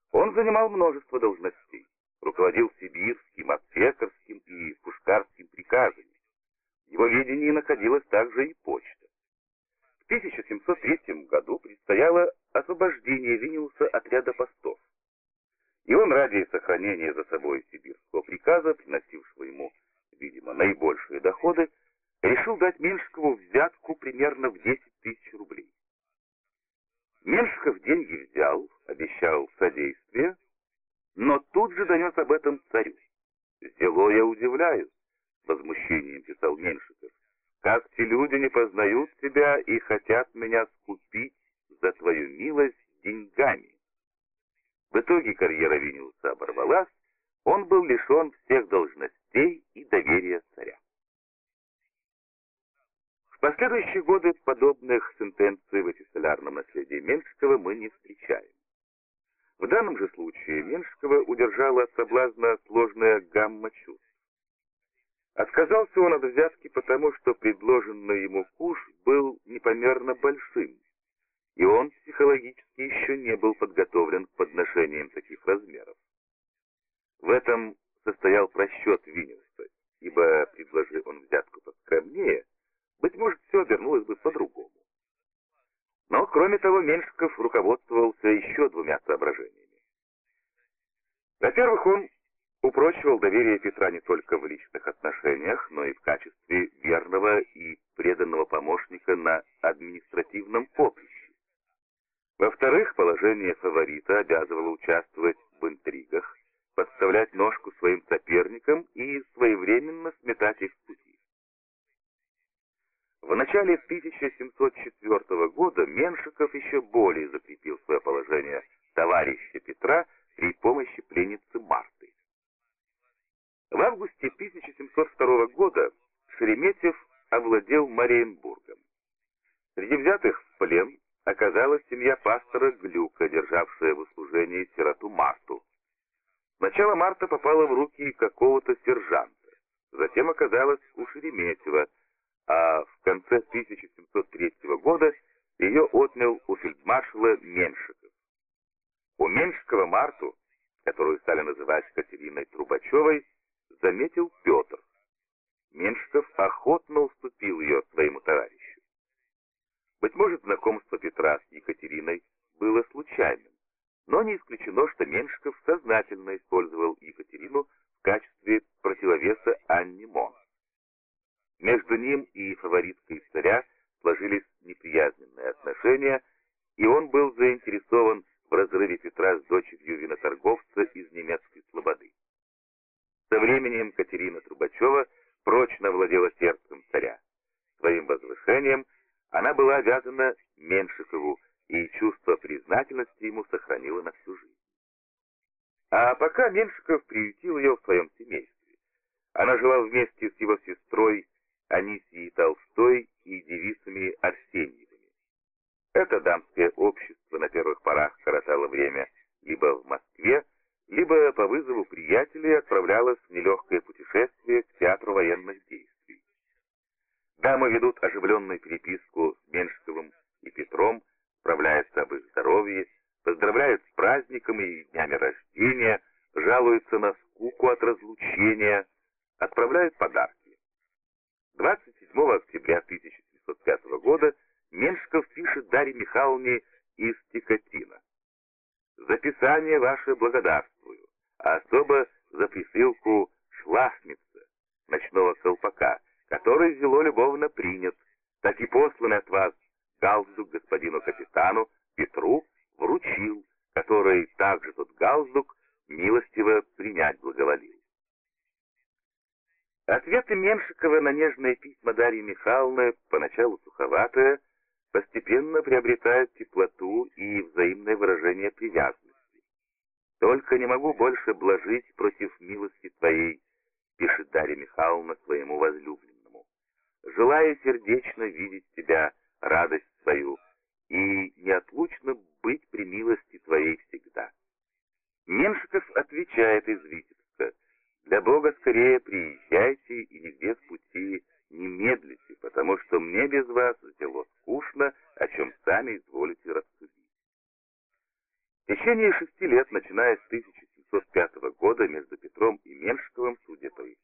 Он занимал множество должностей, руководил сибирским, аптекарским и пушкарским приказами. В его ведении находилась также и почта. В 1703 году предстояло освобождение Виниуса от ряда постов. И он ради сохранения за собой сибирского приказа, приносившего ему, видимо, наибольшие доходы, решил дать Меншикову взятку примерно в 10 тысяч рублей. Меншиков деньги взял, обещал содействие, но тут же донес об этом царю. «Зело я удивляюсь», — с возмущением писал Меншиков, «как те люди не познают тебя и хотят меня скупить за твою милость деньгами». В итоге карьера Виниуса оборвалась, он был лишен всех должностей и доверия царя. В последующие годы подобных сентенций в эпистолярном наследии Меншикова мы не встречаем. В данном же случае Меншикова удержала от соблазна сложная гамма чувств. Отказался он от взятки потому, что предложенный ему куш был непомерно большим, и он психологически еще не был подготовлен к подношениям таких размеров. В этом состоял просчет Виниуса, ибо, предложи он взятку поскромнее, быть может, все обернулось бы по-другому. Но, кроме того, Меншиков руководствовался еще двумя соображениями. Во-первых, он упрочивал доверие Петра не только в личных отношениях, но и в качестве верного и преданного помощника на административном поприще. Во-вторых, положение фаворита обязывало участвовать в интригах, подставлять ножку своим соперникам и своевременно сметать их с пути. В начале 1704 года Меншиков еще более закрепил свое положение товарища Петра при помощи пленницы Марты. В августе 1702 года Шереметьев овладел Мариенбургом. Среди взятых в плен оказалась семья пастора Глюка, державшая в услужении сироту Марту. Сначала Марта попала в руки какого-то сержанта, затем оказалась у Шереметьева, а в конце 1703 года ее отнял у фельдмаршала Меншиков. У Меншикова Марту, которую стали называть Катериной Трубачевой, заметил Петр. Меншиков охотно уступил ее своему товарищу. Быть может, знакомство Петра с Екатериной было случайным, но не исключено, что Меншиков сознательно использовал Екатерину в качестве противовеса Анне Мон. Между ним и фавориткой царя сложились неприязненные отношения, и он был заинтересован в разрыве Петра с дочерью виноторговца из немецкой слободы. Со временем Катерина Трубачева прочно владела сердцем царя. Своим возвышением она была обязана Меншикову, и чувство признательности ему сохранила на всю жизнь. А пока Меншиков приютил ее в своем семействе, она жила вместе с его сестрой Анисией Толстой и девицами Арсеньевыми. Это дамское общество на первых порах коротало время либо в Москве, либо по вызову приятелей отправлялось в нелегкое путешествие к театру военных действий. Дамы ведут оживленную переписку с Меншиковым и Петром, справляются об их здоровье, поздравляют с праздниками и днями рождения, жалуются на скуку от разлучения, отправляют подарки. 27 октября 1705 года Меншиков пишет Дарье Михайловне из Тикотина: «За писание ваше благодарствую, а особо за присылку шлахмица, ночного колпака, который зело любовно принят, так и посланный от вас галстук господину капитану Петру вручил, который также тот галстук милостиво принять благоволил». Ответы Меншикова на нежные письма Дарьи Михайловны, поначалу суховатые, постепенно приобретают теплоту и взаимное выражение привязанности. «Только не могу больше блажить против милости твоей», — пишет Дарья Михайловна своему возлюбленному. «Желаю сердечно видеть тебя, радость свою, и неотлучно быть при милости твоей всегда». Меншиков отвечает из Витебска: «Для Бога скорее приезжайте и нигде в пути не медлите, потому что мне без вас сдело скучно, о чем сами изволите рассудить». В течение 6 лет, начиная с 1705 года, между Петром и Меншиковым, судя по их